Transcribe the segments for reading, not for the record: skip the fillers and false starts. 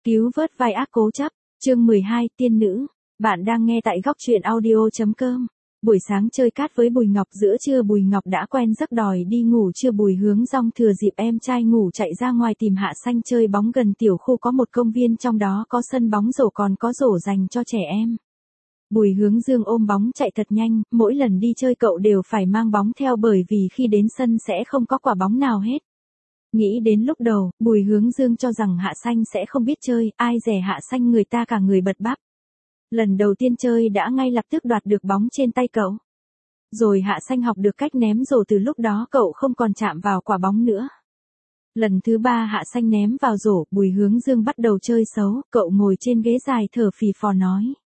Cứu vớt vai ác cố chấp, chương 12, tiên nữ. Bạn đang nghe tại góc truyện audio.com. Buổi sáng chơi cát với Bùi Ngọc, giữa trưa Bùi Ngọc đã quen giấc đòi đi ngủ trưa. Bùi Hướng Dong thừa dịp em trai ngủ chạy ra ngoài tìm Hạ Xanh chơi bóng. Gần tiểu khu có một công viên, trong đó có sân bóng rổ còn có rổ dành cho trẻ em. Bùi Hướng Dương ôm bóng chạy thật nhanh, mỗi lần đi chơi cậu đều phải mang bóng theo bởi vì khi đến sân sẽ không có quả bóng nào hết. Nghĩ đến lúc đầu, Bùi Hướng Dương cho rằng Hạ Xanh sẽ không biết chơi, ai dè Hạ Xanh người ta cả người bật bắp. Lần đầu tiên chơi đã ngay lập tức đoạt được bóng trên tay cậu. Rồi Hạ Xanh học được cách ném rổ, từ lúc đó cậu không còn chạm vào quả bóng nữa. Lần thứ 3 Hạ Xanh ném vào rổ, Bùi Hướng Dương bắt đầu chơi xấu, cậu ngồi trên ghế dài thở phì phò nói.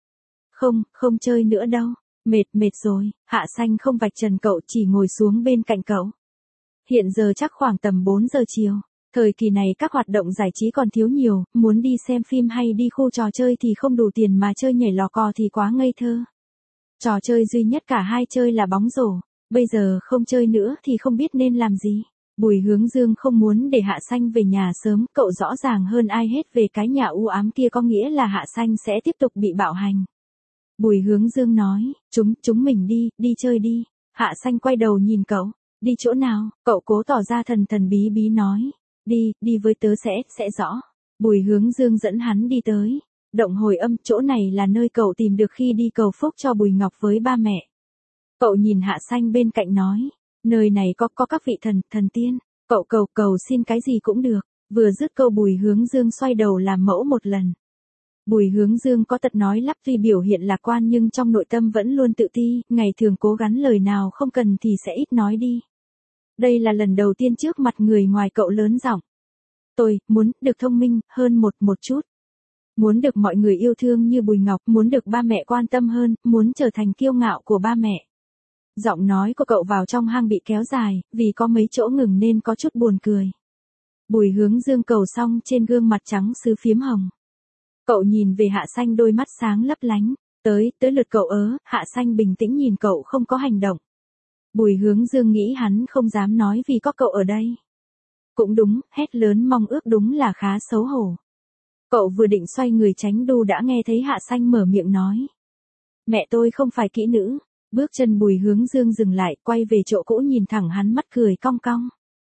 Không chơi nữa đâu, mệt rồi. Hạ Xanh không vạch trần cậu, chỉ ngồi xuống bên cạnh cậu. Hiện giờ chắc khoảng tầm 4 giờ chiều. Thời kỳ này các hoạt động giải trí còn thiếu nhiều, muốn đi xem phim hay đi khu trò chơi thì không đủ tiền, mà chơi nhảy lò cò thì quá ngây thơ. Trò chơi duy nhất cả hai chơi là bóng rổ. Bây giờ không chơi nữa thì không biết nên làm gì. Bùi Hướng Dương không muốn để Hạ Xanh về nhà sớm, cậu rõ ràng hơn ai hết về cái nhà u ám kia, có nghĩa là Hạ Xanh sẽ tiếp tục bị bạo hành. Bùi Hướng Dương nói, chúng mình đi chơi đi. Hạ Xanh quay đầu nhìn cậu. Đi chỗ nào? Cậu cố tỏ ra thần bí bí nói. Đi với tớ sẽ rõ. Bùi Hướng Dương dẫn hắn đi tới động Hồi Âm, chỗ này là nơi cậu tìm được khi đi cầu phúc cho Bùi Ngọc với ba mẹ. Cậu nhìn Hạ Xanh bên cạnh nói, nơi này có các vị thần tiên, cậu cầu xin cái gì cũng được. Vừa dứt câu Bùi Hướng Dương xoay đầu làm mẫu một lần. Bùi Hướng Dương có tật nói lắp, tuy biểu hiện lạc quan nhưng trong nội tâm vẫn luôn tự ti, ngày thường cố gắng lời nào không cần thì sẽ ít nói đi. Đây là lần đầu tiên trước mặt người ngoài cậu lớn giọng. Tôi muốn được thông minh hơn một chút. Muốn được mọi người yêu thương như Bùi Ngọc, muốn được ba mẹ quan tâm hơn, muốn trở thành kiêu ngạo của ba mẹ. Giọng nói của cậu vào trong hang bị kéo dài, vì có mấy chỗ ngừng nên có chút buồn cười. Bùi Hướng Dương cầu xong, trên gương mặt trắng sứ phiếm hồng. Cậu nhìn về Hạ Xanh, đôi mắt sáng lấp lánh. Tới lượt cậu. Hạ Xanh bình tĩnh nhìn cậu không có hành động. Bùi Hướng Dương nghĩ hắn không dám nói vì có cậu ở đây. Cũng đúng, hét lớn mong ước đúng là khá xấu hổ. Cậu vừa định xoay người tránh đu đã nghe thấy Hạ Xanh mở miệng nói. Mẹ tôi không phải kỹ nữ. Bước chân Bùi Hướng Dương dừng lại, quay về chỗ cũ nhìn thẳng hắn, mắt cười cong cong.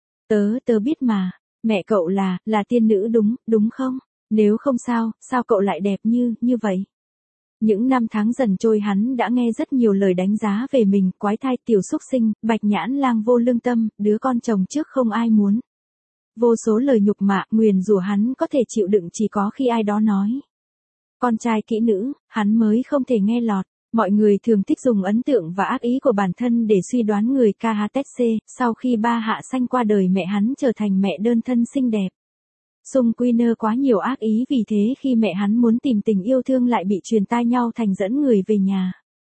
Tớ biết mà, mẹ cậu là tiên nữ đúng không? Nếu không sao cậu lại đẹp như vậy? Những năm tháng dần trôi, hắn đã nghe rất nhiều lời đánh giá về mình, quái thai, tiểu súc sinh, bạch nhãn lang, vô lương tâm, đứa con chồng trước không ai muốn. Vô số lời nhục mạ, nguyền rủa hắn có thể chịu đựng chỉ có khi ai đó nói. Con trai kỹ nữ, hắn mới không thể nghe lọt. Mọi người thường thích dùng ấn tượng và ác ý của bản thân để suy đoán người KHTC. Sau khi ba Hạ Xanh qua đời, mẹ hắn trở thành mẹ đơn thân xinh đẹp. Xung quy nơ quá nhiều ác ý, vì thế khi mẹ hắn muốn tìm tình yêu thương lại bị truyền tai nhau thành dẫn người về nhà.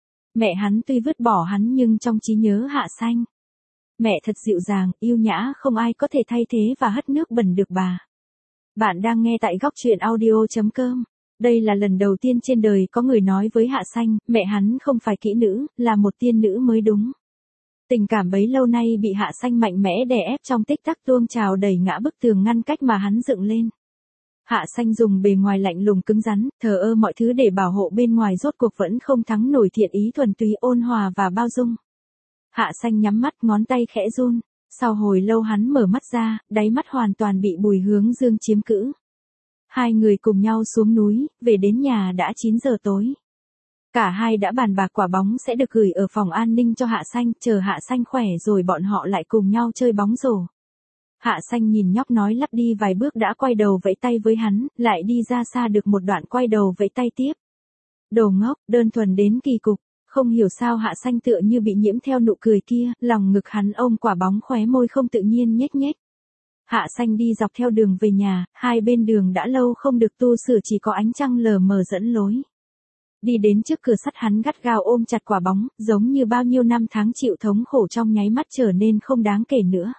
Mẹ hắn tuy vứt bỏ hắn nhưng trong trí nhớ Hạ Xanh, mẹ thật dịu dàng, yêu nhã, không ai có thể thay thế và hất nước bẩn được bà. Bạn đang nghe tại góc truyện audio.com. Đây là lần đầu tiên trên đời có người nói với Hạ Xanh, mẹ hắn không phải kỹ nữ, là một tiên nữ mới đúng. Tình cảm bấy lâu nay bị Hạ Xanh mạnh mẽ đè ép trong tích tắc tuông trào, đẩy ngã bức tường ngăn cách mà hắn dựng lên. Hạ Xanh dùng bề ngoài lạnh lùng cứng rắn, thờ ơ mọi thứ để bảo hộ bên ngoài, rốt cuộc vẫn không thắng nổi thiện ý thuần túy, ôn hòa và bao dung. Hạ Xanh nhắm mắt, ngón tay khẽ run. Sau hồi lâu hắn mở mắt ra, đáy mắt hoàn toàn bị Bùi Hướng Dương chiếm cữ. Hai người cùng nhau xuống núi, về đến nhà đã 9 giờ tối. Cả hai đã bàn bạc quả bóng sẽ được gửi ở phòng an ninh cho Hạ Xanh, chờ Hạ Xanh khỏe rồi bọn họ lại cùng nhau chơi bóng rổ. Hạ Xanh nhìn nhóc nói lắp, đi vài bước đã quay đầu vẫy tay với hắn, lại đi ra xa được một đoạn quay đầu vẫy tay tiếp. Đồ ngốc, đơn thuần đến kỳ cục. Không hiểu sao Hạ Xanh tựa như bị nhiễm theo nụ cười kia, lòng ngực hắn ôm quả bóng, khóe môi không tự nhiên nhếch nhếch. Hạ Xanh đi dọc theo đường về nhà, hai bên đường đã lâu không được tu sửa, chỉ có ánh trăng lờ mờ dẫn lối. Đi đến trước cửa sắt, hắn gắt gao ôm chặt quả bóng, giống như bao nhiêu năm tháng chịu thống khổ trong nháy mắt trở nên không đáng kể nữa.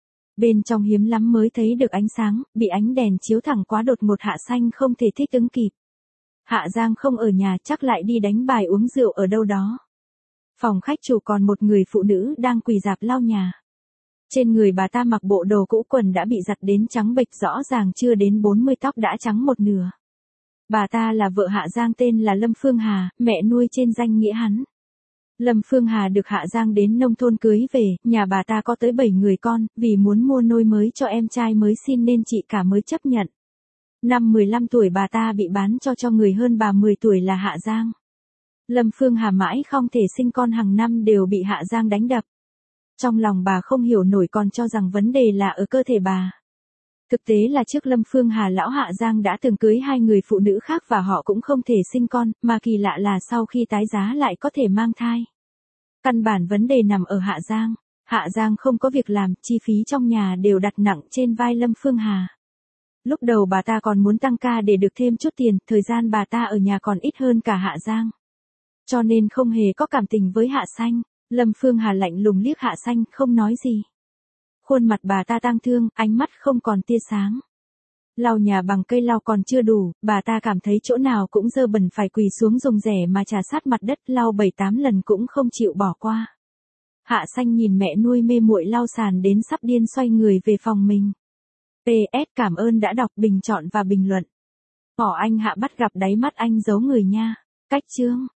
Bên trong hiếm lắm mới thấy được ánh sáng, bị ánh đèn chiếu thẳng quá đột ngột, Hạ Xanh không thể thích ứng kịp. Hạ Giang không ở nhà, chắc lại đi đánh bài uống rượu ở đâu đó. Phòng khách chủ còn một người phụ nữ đang quỳ rạp lau nhà. Trên người bà ta mặc bộ đồ cũ, quần đã bị giặt đến trắng bệch, rõ ràng chưa đến 40, tóc đã trắng một nửa. Bà ta là vợ Hạ Giang, tên là Lâm Phương Hà, mẹ nuôi trên danh nghĩa hắn. Lâm Phương Hà được Hạ Giang đến nông thôn cưới về, nhà bà ta có tới 7 người con, vì muốn mua nôi mới cho em trai mới xin nên chị cả mới chấp nhận. Năm 15 tuổi bà ta bị bán cho người hơn bà 10 tuổi là Hạ Giang. Lâm Phương Hà mãi không thể sinh con, hàng năm đều bị Hạ Giang đánh đập. Trong lòng bà không hiểu nổi, còn cho rằng vấn đề là ở cơ thể bà. Thực tế là trước Lâm Phương Hà, lão Hạ Giang đã từng cưới 2 người phụ nữ khác và họ cũng không thể sinh con, mà kỳ lạ là sau khi tái giá lại có thể mang thai. Căn bản vấn đề nằm ở Hạ Giang. Hạ Giang không có việc làm, chi phí trong nhà đều đặt nặng trên vai Lâm Phương Hà. Lúc đầu bà ta còn muốn tăng ca để được thêm chút tiền, thời gian bà ta ở nhà còn ít hơn cả Hạ Giang. Cho nên không hề có cảm tình với Hạ Xanh. Lâm Phương Hà lạnh lùng liếc Hạ Xanh, không nói gì. Khuôn mặt bà ta tang thương, ánh mắt không còn tia sáng. Lau nhà bằng cây lau còn chưa đủ, bà ta cảm thấy chỗ nào cũng dơ bẩn, phải quỳ xuống dùng rẻ mà trà sát mặt đất, lau 7-8 lần cũng không chịu bỏ qua. Hạ Xanh nhìn mẹ nuôi mê muội lau sàn đến sắp điên, xoay người về phòng mình. PS, cảm ơn đã đọc, bình chọn và bình luận. Anh Hạ bắt gặp đáy mắt anh giấu người nha. Cách chương